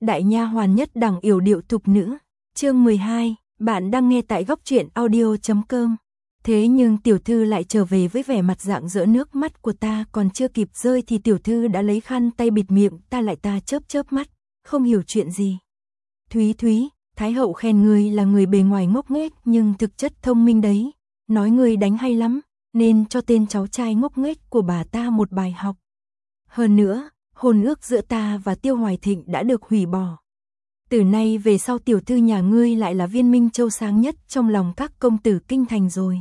Đại nha hoàn nhất đẳng yểu điệu thục nữ. Chương 12, bạn đang nghe tại góc truyện audio.com. Thế nhưng tiểu thư lại trở về với vẻ mặt rạng rỡ, nước mắt của ta còn chưa kịp rơi thì tiểu thư đã lấy khăn tay bịt miệng ta chớp chớp mắt, không hiểu chuyện gì. Thúy Thúy, Thái hậu khen ngươi là người bề ngoài ngốc nghếch nhưng thực chất thông minh đấy, nói ngươi đánh hay lắm, nên cho tên cháu trai ngốc nghếch của bà ta một bài học. Hơn nữa, hôn ước giữa ta và Tiêu Hoài Thịnh đã được hủy bỏ. Từ nay về sau tiểu thư nhà ngươi lại là viên minh châu sáng nhất trong lòng các công tử kinh thành rồi.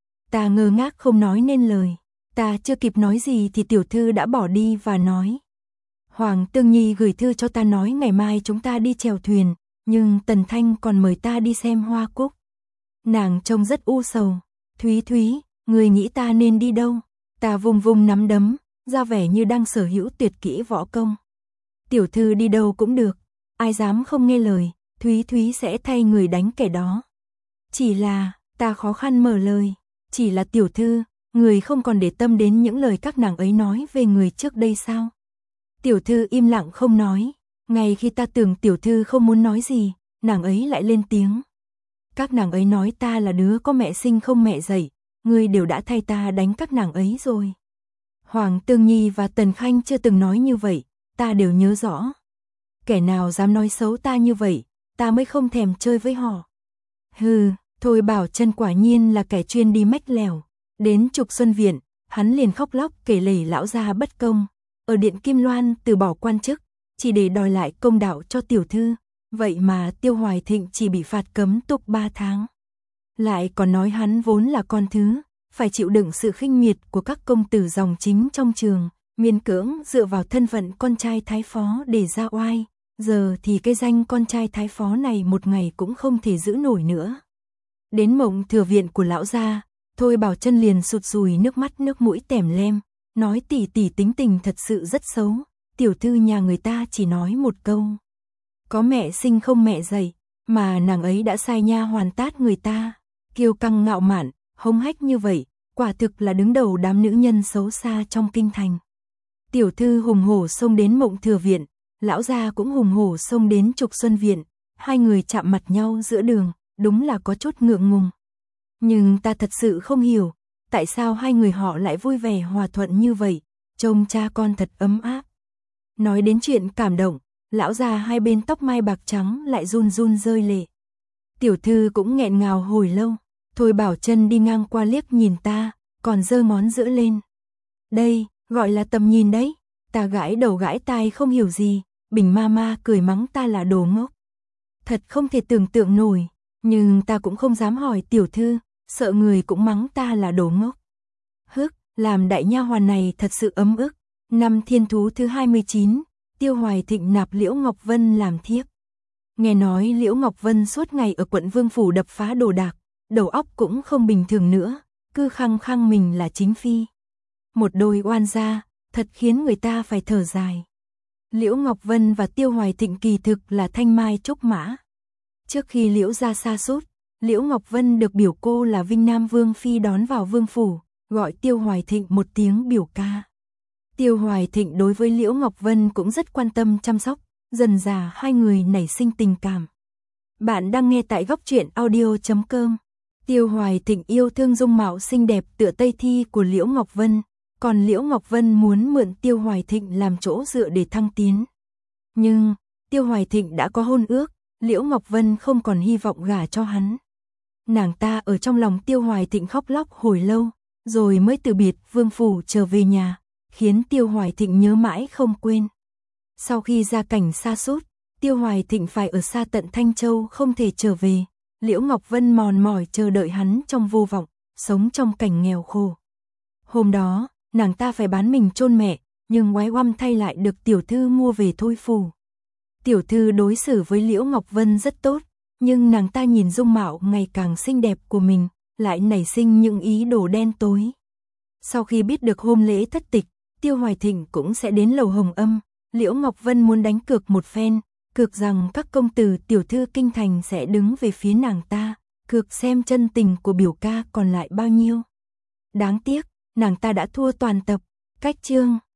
Ta ngơ ngác không nói nên lời, ta chưa kịp nói gì thì tiểu thư đã bỏ đi và nói. Hoàng Tương Nhi gửi thư cho ta nói ngày mai chúng ta đi chèo thuyền, nhưng Tần Thanh còn mời ta đi xem hoa cúc. Nàng trông rất u sầu. Thúy Thúy, người nghĩ ta nên đi đâu? Ta vùng vùng nắm đấm, ra vẻ như đang sở hữu tuyệt kỹ võ công. Tiểu thư đi đâu cũng được, ai dám không nghe lời, Thúy Thúy sẽ thay người đánh kẻ đó. Chỉ là, ta khó khăn mở lời, chỉ là tiểu thư, người không còn để tâm đến những lời các nàng ấy nói về người trước đây sao? Tiểu thư im lặng không nói, ngay khi ta tưởng tiểu thư không muốn nói gì, nàng ấy lại lên tiếng. Các nàng ấy nói ta là đứa có mẹ sinh không mẹ dạy, ngươi đều đã thay ta đánh các nàng ấy rồi. Hoàng Tương Nhi và Tần Khanh chưa từng nói như vậy, ta đều nhớ rõ. Kẻ nào dám nói xấu ta như vậy, ta mới không thèm chơi với họ. Hừ, Thôi Bảo Chân quả nhiên là kẻ chuyên đi mách lèo. Đến Trục Xuân Viện, hắn liền khóc lóc kể lể lão gia bất công. Ở Điện Kim Loan từ bỏ quan chức, chỉ để đòi lại công đạo cho tiểu thư. Vậy mà Tiêu Hoài Thịnh chỉ bị phạt cấm túc 3 tháng. Lại còn nói hắn vốn là con thứ, phải chịu đựng sự khinh miệt của các công tử dòng chính trong trường, miễn cưỡng dựa vào thân phận con trai thái phó để ra oai. Giờ thì cái danh con trai thái phó này một ngày cũng không thể giữ nổi nữa. Đến Mộng Thừa Viện của lão gia, Thôi Bảo Chân liền sụt sùi nước mắt nước mũi tèm lem, nói tỷ tỷ tính tình thật sự rất xấu, tiểu thư nhà người ta chỉ nói một câu. Có mẹ sinh không mẹ dạy, mà nàng ấy đã sai nha hoàn tát người ta, kiêu căng ngạo mạn, hống hách như vậy, quả thực là đứng đầu đám nữ nhân xấu xa trong kinh thành. Tiểu thư hùng hổ xông đến Mộng Thừa Viện, lão gia cũng hùng hổ xông đến Trục Xuân Viện, hai người chạm mặt nhau giữa đường, đúng là có chút ngượng ngùng. Nhưng ta thật sự không hiểu, tại sao hai người họ lại vui vẻ hòa thuận như vậy, trông cha con thật ấm áp. Nói đến chuyện cảm động, lão già hai bên tóc mai bạc trắng lại run run rơi lệ. Tiểu thư cũng nghẹn ngào hồi lâu, Thôi Bảo Chân đi ngang qua liếc nhìn ta, còn giơ ngón giữa lên. Đây, gọi là tầm nhìn đấy. Ta gãi đầu gãi tai không hiểu gì, Bình Mama cười mắng ta là đồ ngốc. Thật không thể tưởng tượng nổi, nhưng ta cũng không dám hỏi tiểu thư, sợ người cũng mắng ta là đồ ngốc. Hức, làm đại nha hoàn này thật sự ấm ức. Năm Thiên Thú thứ 29, Tiêu Hoài Thịnh nạp Liễu Ngọc Vân làm thiếp. Nghe nói Liễu Ngọc Vân suốt ngày ở quận Vương phủ đập phá đồ đạc, đầu óc cũng không bình thường nữa, cứ khăng khăng mình là chính phi. Một đôi oan gia, thật khiến người ta phải thở dài. Liễu Ngọc Vân và Tiêu Hoài Thịnh kỳ thực là thanh mai trúc mã. Trước khi Liễu gia sa sút, Liễu Ngọc Vân được biểu cô là Vinh Nam Vương phi đón vào vương phủ, gọi Tiêu Hoài Thịnh một tiếng biểu ca. Tiêu Hoài Thịnh đối với Liễu Ngọc Vân cũng rất quan tâm chăm sóc, dần dà hai người nảy sinh tình cảm. Bạn đang nghe tại góc truyện audio.com. Tiêu Hoài Thịnh yêu thương dung mạo xinh đẹp tựa Tây Thi của Liễu Ngọc Vân, còn Liễu Ngọc Vân muốn mượn Tiêu Hoài Thịnh làm chỗ dựa để thăng tiến. Nhưng, Tiêu Hoài Thịnh đã có hôn ước, Liễu Ngọc Vân không còn hy vọng gả cho hắn. Nàng ta ở trong lòng Tiêu Hoài Thịnh khóc lóc hồi lâu, rồi mới từ biệt vương phủ trở về nhà, khiến Tiêu Hoài Thịnh nhớ mãi không quên. Sau khi gia cảnh sa sút, Tiêu Hoài Thịnh phải ở xa tận Thanh Châu không thể trở về, Liễu Ngọc Vân mòn mỏi chờ đợi hắn trong vô vọng, sống trong cảnh nghèo khổ. Hôm đó, nàng ta phải bán mình chôn mẹ, nhưng oái oăm thay lại được tiểu thư mua về Thôi phủ. Tiểu thư đối xử với Liễu Ngọc Vân rất tốt, nhưng nàng ta nhìn dung mạo ngày càng xinh đẹp của mình, lại nảy sinh những ý đồ đen tối. Sau khi biết được hôm lễ thất tịch, Tiêu Hoài Thịnh cũng sẽ đến lầu Hồng Âm, Liễu Ngọc Vân muốn đánh cược một phen, cược rằng các công tử tiểu thư kinh thành sẽ đứng về phía nàng ta, cược xem chân tình của biểu ca còn lại bao nhiêu. Đáng tiếc, nàng ta đã thua toàn tập, cách chương.